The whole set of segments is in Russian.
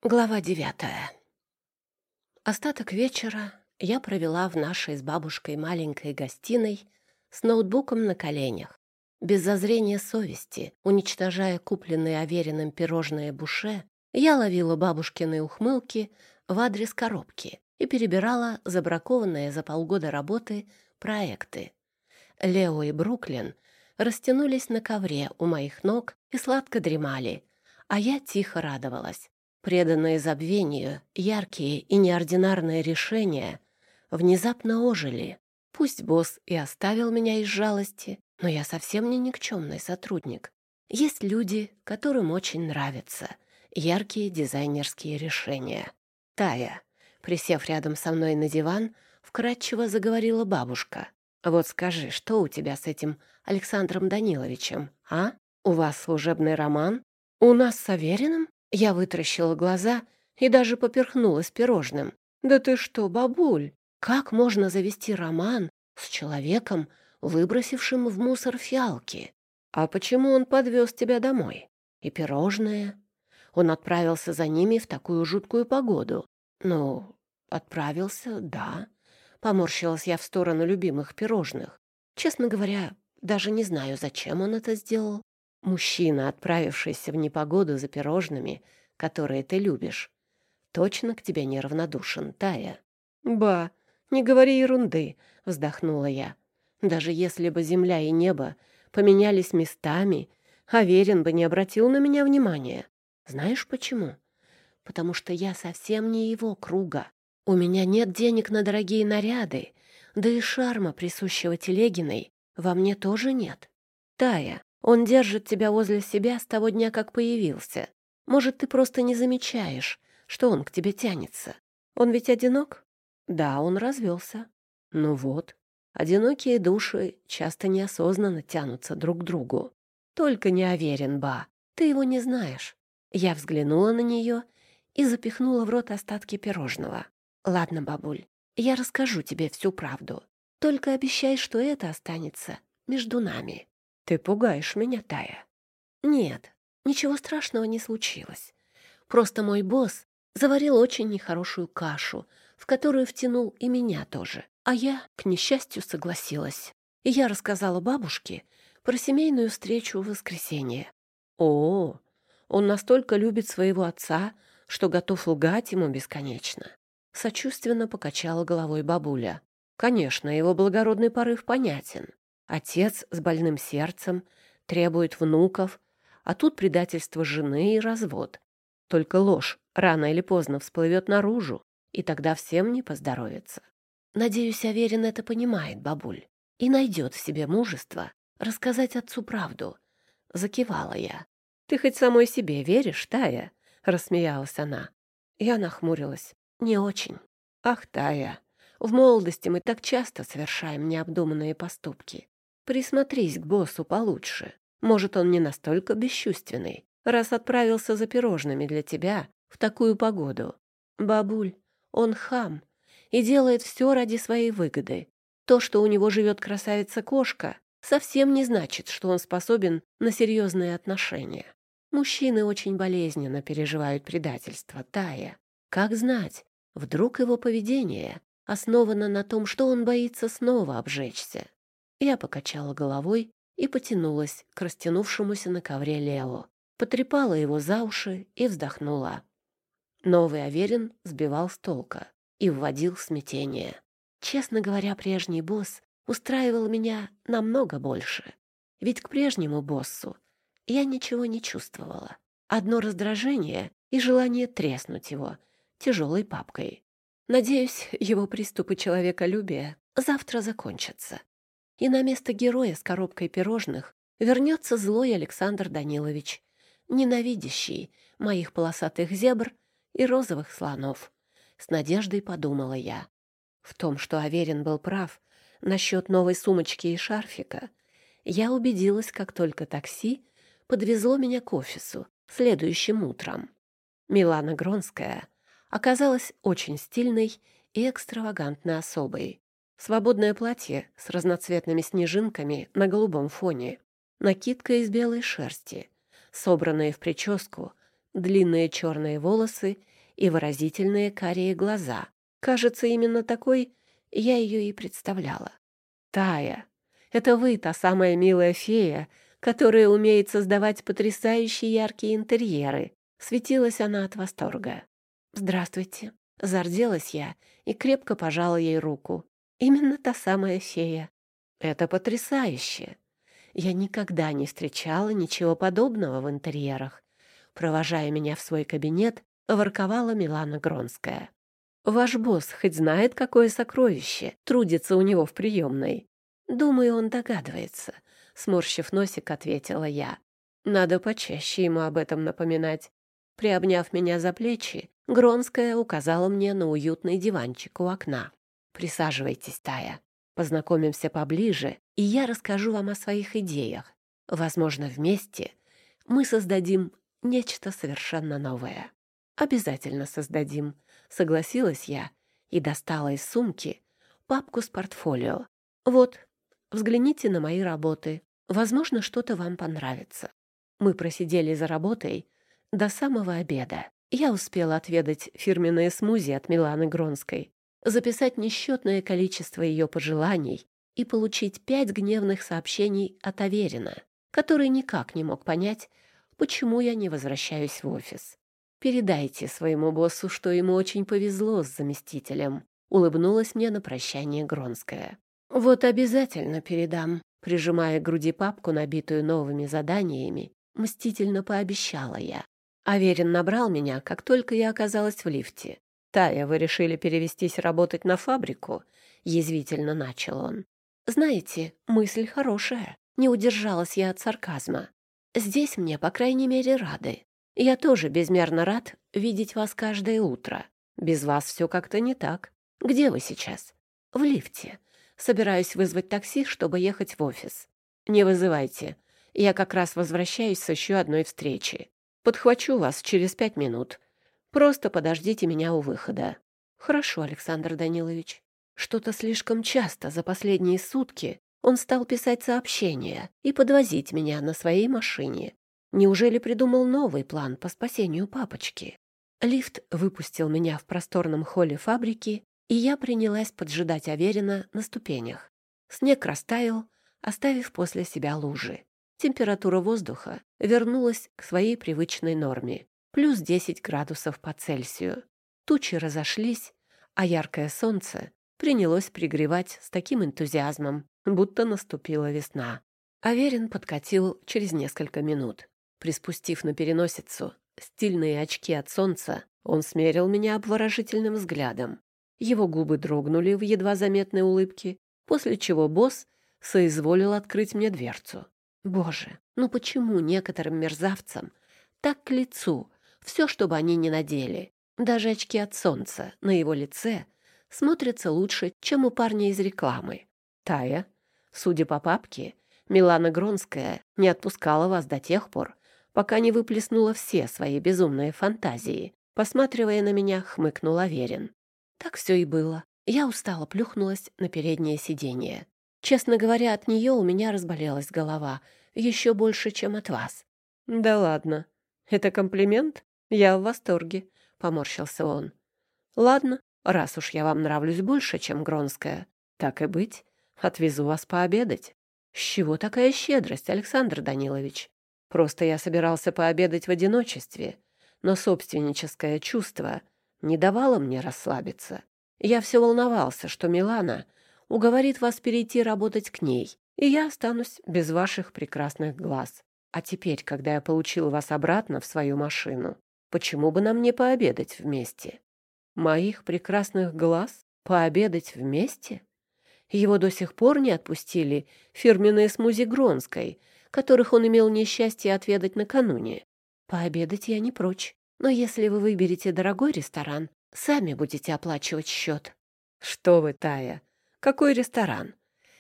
Глава 9. Остаток вечера я провела в нашей с бабушкой маленькой гостиной с ноутбуком на коленях, без зазрения совести, уничтожая купленные Авериным пирожные буше. Я ловила бабушкины ухмылки в адрес коробки и перебирала забракованные за полгода работы проекты. Лео и Бруклин растянулись на ковре у моих ног и сладко дремали, а я тихо радовалась. Преданные забвению, яркие и неординарные решения внезапно ожили. Пусть босс и оставил меня из жалости, но я совсем не никчемный сотрудник. Есть люди, которым очень нравятся яркие дизайнерские решения. Тая, присев рядом со мной на диван, вкратчиво заговорила бабушка. «Вот скажи, что у тебя с этим Александром Даниловичем, а? У вас служебный роман? У нас с Авериным?» Я вытаращила глаза и даже поперхнулась пирожным. «Да ты что, бабуль, как можно завести роман с человеком, выбросившим в мусор фиалки? А почему он подвез тебя домой? И пирожные? Он отправился за ними в такую жуткую погоду. Ну, отправился, да». Поморщилась я в сторону любимых пирожных. Честно говоря, даже не знаю, зачем он это сделал. Мужчина, отправившийся в непогоду за пирожными, которые ты любишь, точно к тебе неравнодушен, Тая. «Ба, не говори ерунды», — вздохнула я. «Даже если бы земля и небо поменялись местами, Аверин бы не обратил на меня внимания. Знаешь почему? Потому что я совсем не его круга. У меня нет денег на дорогие наряды, да и шарма, присущего Телегиной, во мне тоже нет. Тая, он держит тебя возле себя с того дня, как появился. Может, ты просто не замечаешь, что он к тебе тянется. Он ведь одинок? Да, он развелся. Ну вот, одинокие души часто неосознанно тянутся друг к другу. Только не Аверин, ба, ты его не знаешь. Я взглянула на нее и запихнула в рот остатки пирожного. Ладно, бабуль, я расскажу тебе всю правду. Только обещай, что это останется между нами. Ты пугаешь меня, Тая. Нет, ничего страшного не случилось. Просто мой босс заварил очень нехорошую кашу, в которую втянул и меня тоже. А я, к несчастью, согласилась. И я рассказала бабушке про семейную встречу в воскресенье. О, он настолько любит своего отца, что готов лгать ему бесконечно. Сочувственно покачала головой бабуля. Конечно, его благородный порыв понятен. Отец с больным сердцем требует внуков, а тут предательство жены и развод. Только ложь рано или поздно всплывет наружу, и тогда всем не поздоровится. Надеюсь, Аверин это понимает, бабуль, и найдет в себе мужество рассказать отцу правду. Закивала я. «Ты хоть самой себе веришь, Тая?» — рассмеялась она. Я нахмурилась. «Не очень». «Ах, Тая, в молодости мы так часто совершаем необдуманные поступки. Присмотрись к боссу получше. Может, он не настолько бесчувственный, раз отправился за пирожными для тебя в такую погоду. Бабуль, он хам и делает все ради своей выгоды. То, что у него живет красавица-кошка, совсем не значит, что он способен на серьезные отношения. Мужчины очень болезненно переживают предательство, Тая. Как знать, вдруг его поведение основано на том, что он боится снова обжечься». Я покачала головой и потянулась к растянувшемуся на ковре Лео, потрепала его за уши и вздохнула. Новый Аверин сбивал с толка и вводил в смятение. Честно говоря, прежний босс устраивал меня намного больше. Ведь к прежнему боссу я ничего не чувствовала. Одно раздражение и желание треснуть его тяжелой папкой. Надеюсь, его приступы человеколюбия завтра закончатся. И на место героя с коробкой пирожных вернется злой Александр Данилович, ненавидящий моих полосатых зебр и розовых слонов. С надеждой подумала я. В том, что Аверин был прав насчет новой сумочки и шарфика, я убедилась, как только такси подвезло меня к офису следующим утром. Милана Гронская оказалась очень стильной и экстравагантной особой. Свободное платье с разноцветными снежинками на голубом фоне, накидка из белой шерсти, собранные в прическу, длинные черные волосы и выразительные карие глаза. Кажется, именно такой я ее и представляла. «Тая, это вы, та самая милая фея, которая умеет создавать потрясающие яркие интерьеры», — светилась она от восторга. «Здравствуйте», — зарделась я и крепко пожала ей руку. «Именно та самая фея». «Это потрясающе! Я никогда не встречала ничего подобного в интерьерах», — провожая меня в свой кабинет, ворковала Милана Гронская. «Ваш босс хоть знает, какое сокровище трудится у него в приемной?» «Думаю, он догадывается», — сморщив носик, ответила я. «Надо почаще ему об этом напоминать». Приобняв меня за плечи, Гронская указала мне на уютный диванчик у окна. «Присаживайтесь, Тая. Познакомимся поближе, и я расскажу вам о своих идеях. Возможно, вместе мы создадим нечто совершенно новое». «Обязательно создадим», — согласилась я и достала из сумки папку с портфолио. «Вот, взгляните на мои работы. Возможно, что-то вам понравится». Мы просидели за работой до самого обеда. Я успела отведать фирменное смузи от Миланы Гронской, записать несчетное количество ее пожеланий и получить 5 гневных сообщений от Аверина, который никак не мог понять, почему я не возвращаюсь в офис. «Передайте своему боссу, что ему очень повезло с заместителем», — улыбнулась мне на прощание Гронская. «Вот обязательно передам», — прижимая к груди папку, набитую новыми заданиями, мстительно пообещала я. Аверин набрал меня, как только я оказалась в лифте. «Тая, вы решили перевестись работать на фабрику?» — язвительно начал он. «Знаете, мысль хорошая». Не удержалась я от сарказма. «Здесь мне, по крайней мере, рады. Я тоже безмерно рад видеть вас каждое утро. Без вас все как-то не так. Где вы сейчас?» «В лифте. Собираюсь вызвать такси, чтобы ехать в офис». «Не вызывайте. Я как раз возвращаюсь с еще одной встречи. Подхвачу вас через 5 минут. Просто подождите меня у выхода». «Хорошо, Александр Данилович». Что-то слишком часто за последние сутки он стал писать сообщения и подвозить меня на своей машине. Неужели придумал новый план по спасению папочки? Лифт выпустил меня в просторном холле фабрики, и я принялась поджидать Аверина на ступенях. Снег растаял, оставив после себя лужи. Температура воздуха вернулась к своей привычной норме — плюс 10 градусов по Цельсию. Тучи разошлись, а яркое солнце принялось пригревать с таким энтузиазмом, будто наступила весна. Аверин подкатил через несколько минут. Приспустив на переносицу стильные очки от солнца, он смерил меня обворожительным взглядом. Его губы дрогнули в едва заметной улыбке, после чего босс соизволил открыть мне дверцу. Боже, ну почему некоторым мерзавцам так к лицу все, что бы они ни надели? Даже очки от солнца на его лице смотрятся лучше, чем у парня из рекламы. «Тая, судя по папке, Милана Гронская не отпускала вас до тех пор, пока не выплеснула все свои безумные фантазии», — посматривая на меня, хмыкнул Аверин. Так все и было. Я устало плюхнулась на переднее сиденье. Честно говоря, от нее у меня разболелась голова еще больше, чем от вас. «Да ладно. Это комплимент? Я в восторге», — поморщился он. «Ладно, раз уж я вам нравлюсь больше, чем Гронская, так и быть, отвезу вас пообедать». «С чего такая щедрость, Александр Данилович?» «Просто я собирался пообедать в одиночестве, но собственническое чувство не давало мне расслабиться. Я все волновался, что Милана уговорит вас перейти работать к ней, и я останусь без ваших прекрасных глаз. А теперь, когда я получил вас обратно в свою машину, почему бы нам не пообедать вместе?» «Моих прекрасных глаз? Пообедать вместе?» Его до сих пор не отпустили фирменные смузи Гронской, которых он имел несчастье отведать накануне. «Пообедать я не прочь, но если вы выберете дорогой ресторан, сами будете оплачивать счет». «Что вы, Тая, какой ресторан?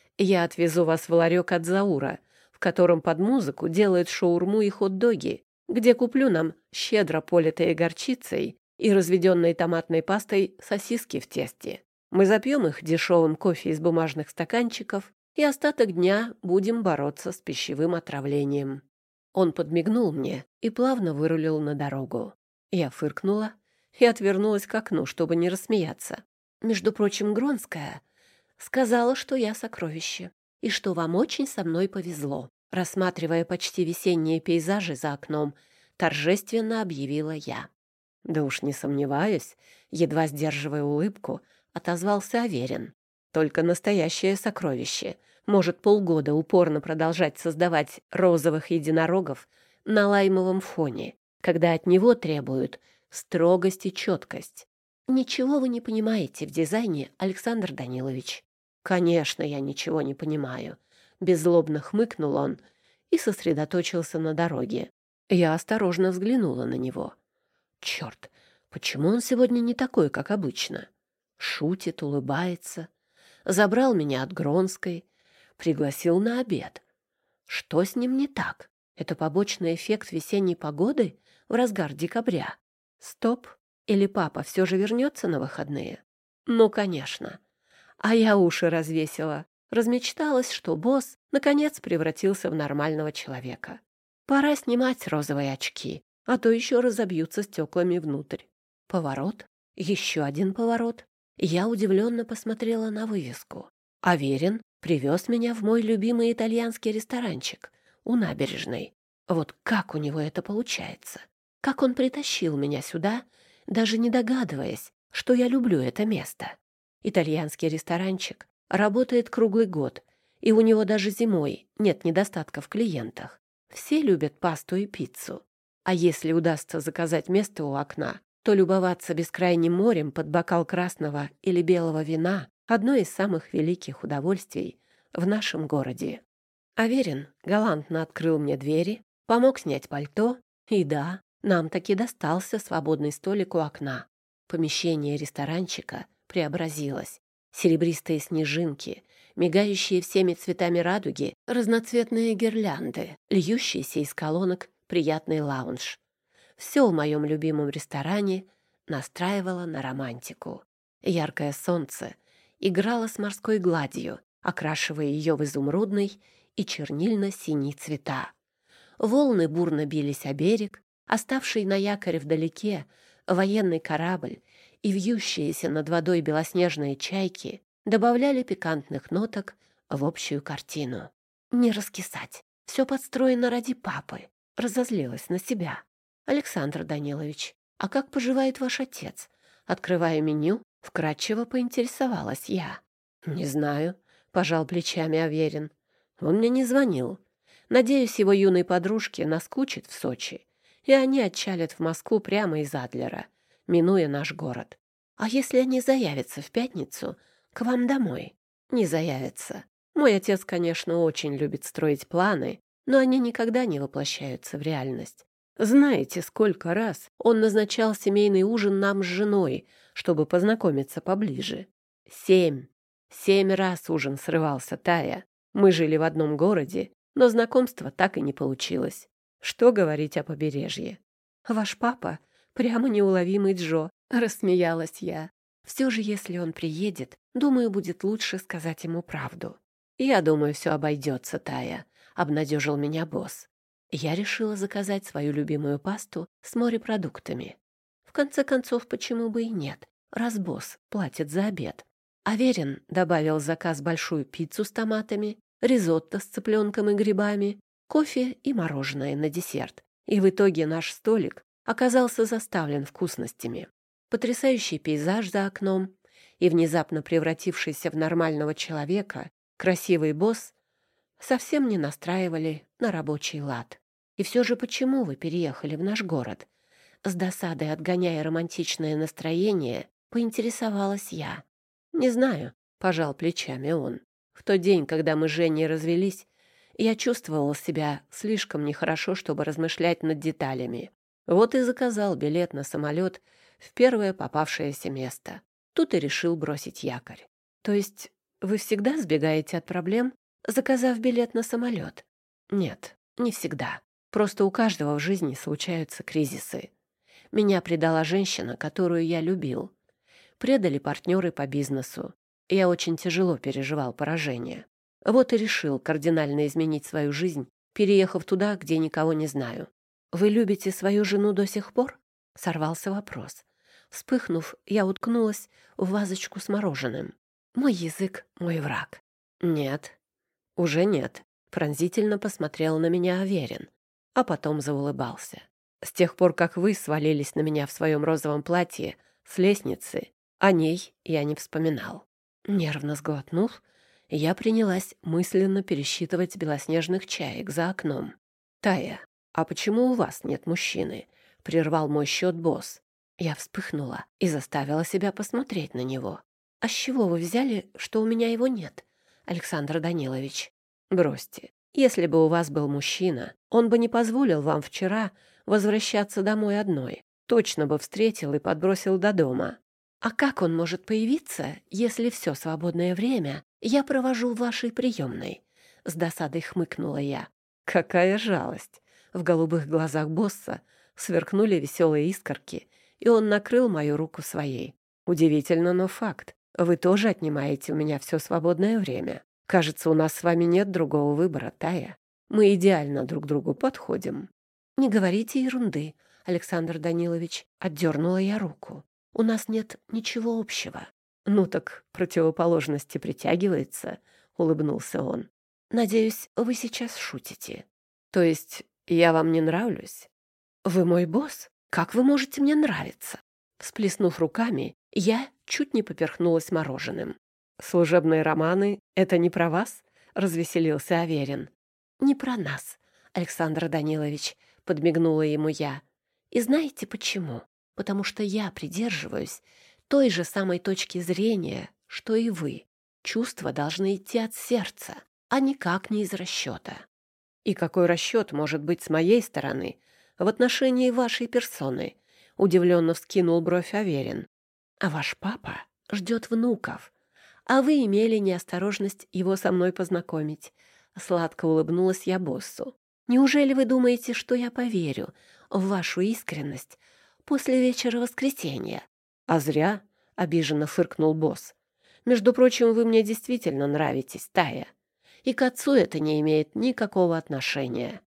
Я отвезу вас в ларек от Заура, в котором под музыку делают шаурму и хот-доги, где куплю нам щедро политые горчицей и разведенной томатной пастой сосиски в тесте. Мы запьем их дешевым кофе из бумажных стаканчиков и остаток дня будем бороться с пищевым отравлением». Он подмигнул мне и плавно вырулил на дорогу. Я фыркнула и отвернулась к окну, чтобы не рассмеяться. Между прочим, Гронская сказала, что я сокровище, и что вам очень со мной повезло. Рассматривая почти весенние пейзажи за окном, торжественно объявила я. Да уж не сомневаюсь, едва сдерживая улыбку, отозвался Аверин. Только настоящее сокровище может полгода упорно продолжать создавать розовых единорогов на лаймовом фоне, когда от него требуют строгость и четкость. Ничего вы не понимаете в дизайне, Александр Данилович. Конечно, я ничего не понимаю. Беззлобно хмыкнул он и сосредоточился на дороге. Я осторожно взглянула на него. Черт, почему он сегодня не такой, как обычно? Шутит, улыбается. Забрал меня от Гронской, пригласил на обед. Что с ним не так? Это побочный эффект весенней погоды в разгар декабря? Стоп. Или папа все же вернется на выходные? Ну, конечно. А я уши развесила. Размечталась, что босс наконец превратился в нормального человека. Пора снимать розовые очки, а то еще разобьются стеклами внутрь. Поворот, еще один поворот. Я удивленно посмотрела на вывеску. Аверин привез меня в мой любимый итальянский ресторанчик у набережной. Вот как у него это получается? Как он притащил меня сюда, даже не догадываясь, что я люблю это место? Итальянский ресторанчик работает круглый год, и у него даже зимой нет недостатка в клиентах. Все любят пасту и пиццу. А если удастся заказать место у окна, то любоваться бескрайним морем под бокал красного или белого вина — одно из самых великих удовольствий в нашем городе. Аверин галантно открыл мне двери, помог снять пальто, и да, нам таки достался свободный столик у окна. Помещение ресторанчика преобразилось. Серебристые снежинки, мигающие всеми цветами радуги, разноцветные гирлянды, льющийся из колонок приятный лаунж. Все в моем любимом ресторане настраивало на романтику. Яркое солнце играло с морской гладью, окрашивая ее в изумрудный и чернильно-синий цвета. Волны бурно бились о берег, оставший на якоре вдалеке военный корабль и вьющиеся над водой белоснежные чайки добавляли пикантных ноток в общую картину. Не раскисать. Все подстроено ради папы. Разозлилась на себя. Александр Данилович, а как поживает ваш отец? Открывая меню, вкратчиво поинтересовалась я. Не знаю, пожал плечами Аверин. Он мне не звонил. Надеюсь, его юной подружке наскучит в Сочи, и они отчалят в Москву прямо из Адлера, минуя наш город. А если они заявятся в пятницу к вам домой? Не заявятся. Мой отец, конечно, очень любит строить планы, но они никогда не воплощаются в реальность. Знаете, сколько раз он назначал семейный ужин нам с женой, чтобы познакомиться поближе? 7. 7 раз ужин срывался, Тая. Мы жили в одном городе, но знакомство так и не получилось. Что говорить о побережье? Ваш папа прямо неуловимый Джо, рассмеялась я. Все же, если он приедет, думаю, будет лучше сказать ему правду. Я думаю, все обойдется, Тая, обнадежил меня босс. Я решила заказать свою любимую пасту с морепродуктами. В конце концов, почему бы и нет, раз босс платит за обед. Аверин добавил в заказ большую пиццу с томатами, ризотто с цыпленком и грибами, кофе и мороженое на десерт. И в итоге наш столик оказался заставлен вкусностями. Потрясающий пейзаж за окном и внезапно превратившийся в нормального человека красивый босс совсем не настраивали на рабочий лад. И все же почему вы переехали в наш город? С досадой отгоняя романтичное настроение, поинтересовалась я. Не знаю, пожал плечами он. В тот день, когда мы с Женей развелись, я чувствовал себя слишком нехорошо, чтобы размышлять над деталями. Вот и заказал билет на самолет в первое попавшееся место. Тут и решил бросить якорь. То есть вы всегда сбегаете от проблем, заказав билет на самолет? Нет, не всегда. Просто у каждого в жизни случаются кризисы. Меня предала женщина, которую я любил. Предали партнеры по бизнесу. Я очень тяжело переживал поражение. Вот и решил кардинально изменить свою жизнь, переехав туда, где никого не знаю. «Вы любите свою жену до сих пор?» — сорвался вопрос. Вспыхнув, я уткнулась в вазочку с мороженым. Мой язык — мой враг. «Нет, уже нет», — пронзительно посмотрел на меня Аверин, а потом заулыбался. «С тех пор, как вы свалились на меня в своем розовом платье с лестницы, о ней я не вспоминал». Нервно сглотнув, я принялась мысленно пересчитывать белоснежных чаек за окном. «Тая, а почему у вас нет мужчины?» — прервал мой счет босс. Я вспыхнула и заставила себя посмотреть на него. «А с чего вы взяли, что у меня его нет, Александр Данилович?» «Бросьте. Если бы у вас был мужчина, он бы не позволил вам вчера возвращаться домой одной. Точно бы встретил и подбросил до дома. А как он может появиться, если все свободное время я провожу в вашей приемной?» С досадой хмыкнула я. «Какая жалость!» В голубых глазах босса сверкнули веселые искорки, и он накрыл мою руку своей. «Удивительно, но факт. Вы тоже отнимаете у меня все свободное время. Кажется, у нас с вами нет другого выбора, Тая. Мы идеально друг другу подходим». «Не говорите ерунды, Александр Данилович», — отдернула я руку. «У нас нет ничего общего». «Ну так противоположности притягивается», — улыбнулся он. «Надеюсь, вы сейчас шутите». «То есть я вам не нравлюсь?» «Вы мой босс? Как вы можете мне нравиться?» Всплеснув руками, я чуть не поперхнулась мороженым. «Служебные романы — это не про вас?» — развеселился Аверин. «Не про нас, Александр Данилович», — подмигнула ему я. «И знаете почему? Потому что я придерживаюсь той же самой точки зрения, что и вы. Чувства должны идти от сердца, а никак не из расчета». «И какой расчет может быть с моей стороны в отношении вашей персоны?» — удивленно вскинул бровь Аверин. «А ваш папа ждет внуков, а вы имели неосторожность его со мной познакомить». Сладко улыбнулась я боссу. «Неужели вы думаете, что я поверю в вашу искренность после вечера воскресенья?» «А зря», — обиженно фыркнул босс. «Между прочим, вы мне действительно нравитесь, Тая. И к отцу это не имеет никакого отношения».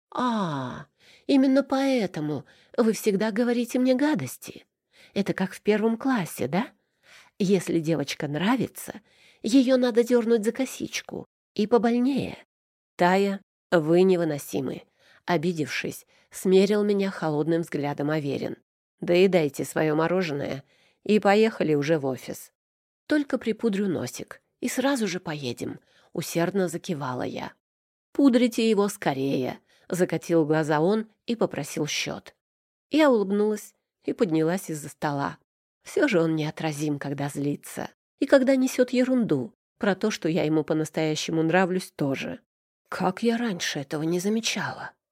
«А, именно поэтому вы всегда говорите мне гадости. Это как в 1 классе, да? Если девочка нравится, ее надо дернуть за косичку. И побольнее». «Тая, вы невыносимы», — обидевшись, смерил меня холодным взглядом Аверин. «Доедайте свое мороженое и поехали уже в офис». «Только припудрю носик, и сразу же поедем», — усердно закивала я. «Пудрите его скорее», — закатил глаза он и попросил счет. Я улыбнулась и поднялась из-за стола. Все же он неотразим, когда злится. И когда несет ерунду. Про то, что я ему по-настоящему нравлюсь, тоже. Как я раньше этого не замечала?